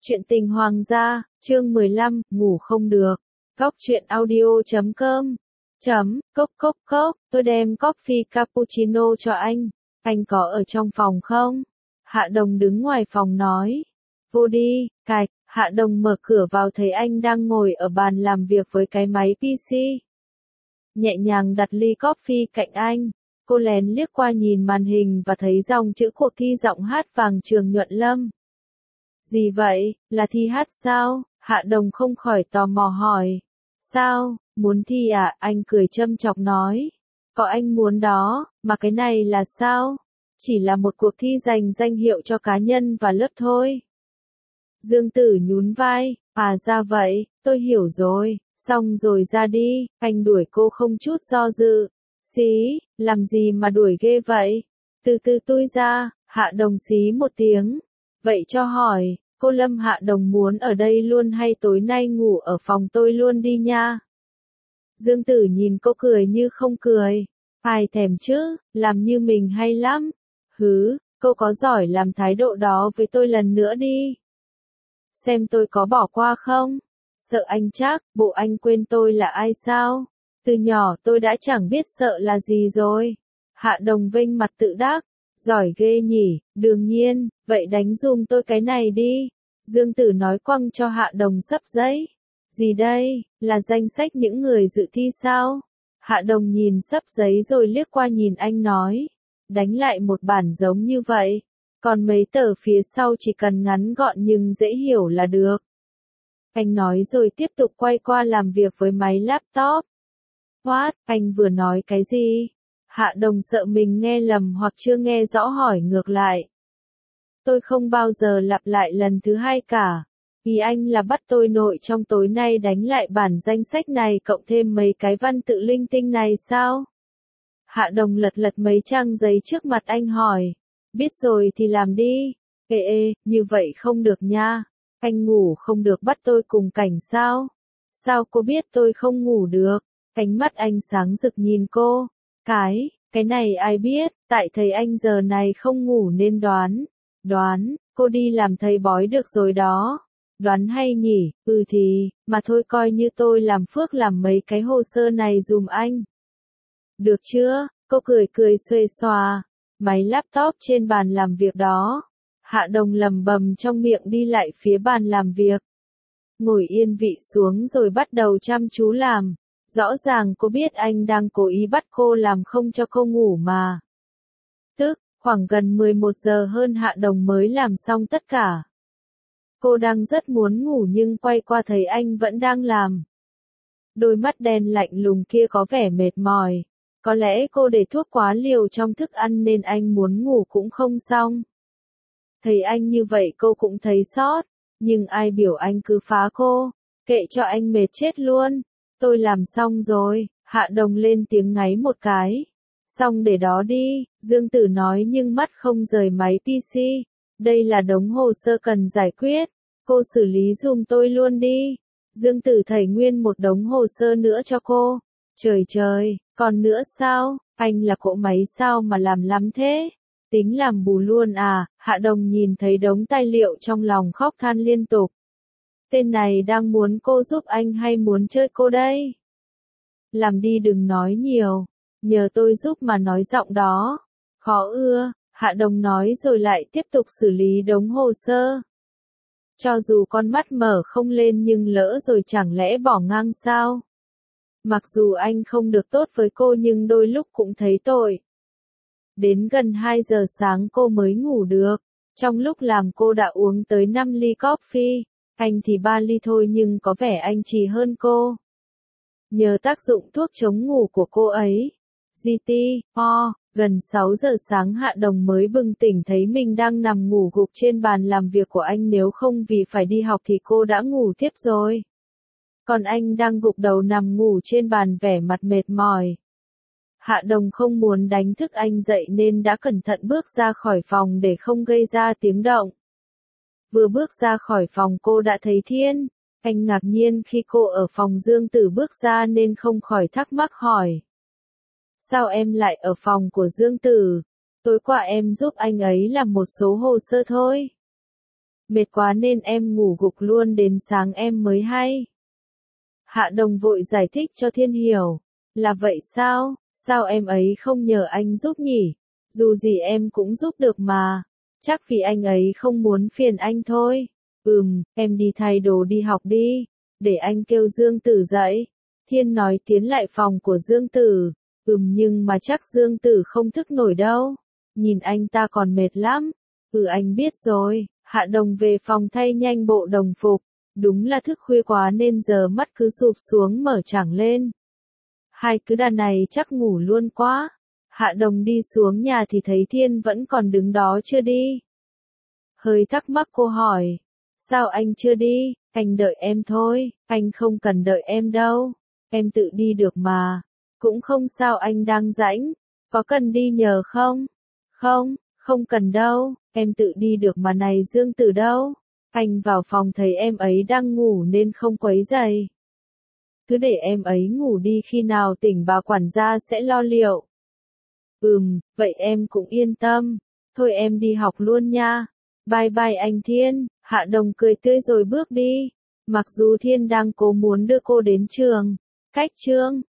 Chuyện tình hoàng gia, chương 15, ngủ không được. Góc truyện audio.com Cốc cốc cốc, tôi đem coffee cappuccino cho anh có ở trong phòng không? Hạ Đồng đứng ngoài phòng nói. Vô đi, cạch, Hạ Đồng mở cửa vào thấy anh đang ngồi ở bàn làm việc với cái máy PC. Nhẹ nhàng đặt ly coffee cạnh anh, cô lén liếc qua nhìn màn hình và thấy dòng chữ cuộc thi giọng hát vàng Trường Nhuận Lâm. Gì vậy, là thi hát sao? Hạ Đồng không khỏi tò mò hỏi. Sao, muốn thi à? Anh cười châm chọc nói. Có anh muốn đó, mà cái này là sao? Chỉ là một cuộc thi giành danh hiệu cho cá nhân và lớp thôi. Dương Tử nhún vai, à ra vậy, tôi hiểu rồi, xong rồi ra đi, anh đuổi cô không chút do dự. Xí, làm gì mà đuổi ghê vậy? Từ từ tôi ra, Hạ Đồng xí một tiếng. Vậy cho hỏi, cô Lâm Hạ Đồng muốn ở đây luôn hay tối nay ngủ ở phòng tôi luôn đi nha? Dương Tử nhìn cô cười như không cười. Ai thèm chứ, làm như mình hay lắm. Hứ, cô có giỏi làm thái độ đó với tôi lần nữa đi. Xem tôi có bỏ qua không? Sợ anh chắc, bộ anh quên tôi là ai sao? Từ nhỏ tôi đã chẳng biết sợ là gì rồi. Hạ Đồng vênh mặt tự đắc. Giỏi ghê nhỉ, đương nhiên, vậy đánh giùm tôi cái này đi. Dương Tử nói quăng cho Hạ Đồng xấp giấy. Gì đây, là danh sách những người dự thi sao? Hạ Đồng nhìn xấp giấy rồi liếc qua nhìn anh nói. Đánh lại một bản giống như vậy. Còn mấy tờ phía sau chỉ cần ngắn gọn nhưng dễ hiểu là được. Anh nói rồi tiếp tục quay qua làm việc với máy laptop. What, anh vừa nói cái gì? Hạ Đồng sợ mình nghe lầm hoặc chưa nghe rõ hỏi ngược lại. Tôi không bao giờ lặp lại lần thứ hai cả. Vì anh là bắt tôi nội trong tối nay đánh lại bản danh sách này cộng thêm mấy cái văn tự linh tinh này sao? Hạ Đồng lật lật mấy trang giấy trước mặt anh hỏi. Biết rồi thì làm đi. Ê, như vậy không được nha. Anh ngủ không được bắt tôi cùng cảnh sao? Sao cô biết tôi không ngủ được? Ánh mắt anh sáng rực nhìn cô. Cái này ai biết, tại thầy anh giờ này không ngủ nên đoán, cô đi làm thầy bói được rồi đó. Đoán hay nhỉ, thì, mà thôi coi như tôi làm phước làm mấy cái hồ sơ này dùm anh. Được chưa, cô cười xuề xòa, máy laptop trên bàn làm việc đó. Hạ Đồng lầm bầm trong miệng đi lại phía bàn làm việc. Ngồi yên vị xuống rồi bắt đầu chăm chú làm. Rõ ràng cô biết anh đang cố ý bắt cô làm không cho cô ngủ mà. Tức, khoảng gần 11 giờ hơn Hạ Đồng mới làm xong tất cả. Cô đang rất muốn ngủ nhưng quay qua thấy anh vẫn đang làm. Đôi mắt đen lạnh lùng kia có vẻ mệt mỏi. Có lẽ cô để thuốc quá liều trong thức ăn nên anh muốn ngủ cũng không xong. Thấy anh như vậy cô cũng thấy xót, nhưng ai biểu anh cứ phá cô, kệ cho anh mệt chết luôn. Tôi làm xong rồi, Hạ Đồng lên tiếng ngáy một cái. Xong để đó đi, Dương Tử nói nhưng mắt không rời máy PC. Đây là đống hồ sơ cần giải quyết. Cô xử lý dùm tôi luôn đi. Dương Tử thảy nguyên một đống hồ sơ nữa cho cô. Trời, còn nữa sao? Anh là cỗ máy sao mà làm lắm thế? Tính làm bù luôn à? Hạ Đồng nhìn thấy đống tài liệu trong lòng khóc than liên tục. Tên này đang muốn cô giúp anh hay muốn chơi cô đây? Làm đi đừng nói nhiều, nhờ tôi giúp mà nói giọng đó. Khó ưa, Hạ Đồng nói rồi lại tiếp tục xử lý đống hồ sơ. Cho dù con mắt mở không lên nhưng lỡ rồi chẳng lẽ bỏ ngang sao? Mặc dù anh không được tốt với cô nhưng đôi lúc cũng thấy tội. Đến gần 2 giờ sáng cô mới ngủ được. Trong lúc làm cô đã uống tới 5 ly coffee. Anh thì 3 ly thôi nhưng có vẻ anh trì hơn cô. Nhờ tác dụng thuốc chống ngủ của cô ấy. Gần 6 giờ sáng Hạ Đồng mới bừng tỉnh thấy mình đang nằm ngủ gục trên bàn làm việc của anh, nếu không vì phải đi học thì cô đã ngủ tiếp rồi. Còn anh đang gục đầu nằm ngủ trên bàn vẻ mặt mệt mỏi. Hạ Đồng không muốn đánh thức anh dậy nên đã cẩn thận bước ra khỏi phòng để không gây ra tiếng động. Vừa bước ra khỏi phòng cô đã thấy Thiên. Anh ngạc nhiên khi cô ở phòng Dương Tử bước ra nên không khỏi thắc mắc hỏi. Sao em lại ở phòng của Dương Tử? Tối qua em giúp anh ấy làm một số hồ sơ thôi. Mệt quá nên em ngủ gục luôn đến sáng em mới hay. Hạ Đồng vội giải thích cho Thiên hiểu. Là vậy sao? Sao em ấy không nhờ anh giúp nhỉ? Dù gì em cũng giúp được mà. Chắc vì anh ấy không muốn phiền anh thôi. Em đi thay đồ đi học đi. Để anh kêu Dương Tử dậy. Thiên nói tiến lại phòng của Dương Tử. Nhưng mà chắc Dương Tử không thức nổi đâu. Nhìn anh ta còn mệt lắm. Anh biết rồi. Hạ Đồng về phòng thay nhanh bộ đồng phục. Đúng là thức khuya quá nên giờ mắt cứ sụp xuống mở chẳng lên. Hai cứ đàn này chắc ngủ luôn quá. Hạ Đồng đi xuống nhà thì thấy Thiên vẫn còn đứng đó chưa đi. Hơi thắc mắc cô hỏi. Sao anh chưa đi? Anh đợi em thôi, anh không cần đợi em đâu. Em tự đi được mà. Cũng không sao anh đang rảnh. Có cần đi nhờ không? Không, không cần đâu, em tự đi được mà này Dương Tử đâu. Anh vào phòng thấy em ấy đang ngủ nên không quấy rầy. Cứ để em ấy ngủ đi khi nào tỉnh bà quản gia sẽ lo liệu. Vậy em cũng yên tâm. Thôi em đi học luôn nha. Bye bye anh Thiên. Hạ Đồng cười tươi rồi bước đi. Mặc dù Thiên đang cố muốn đưa cô đến trường. Cách chương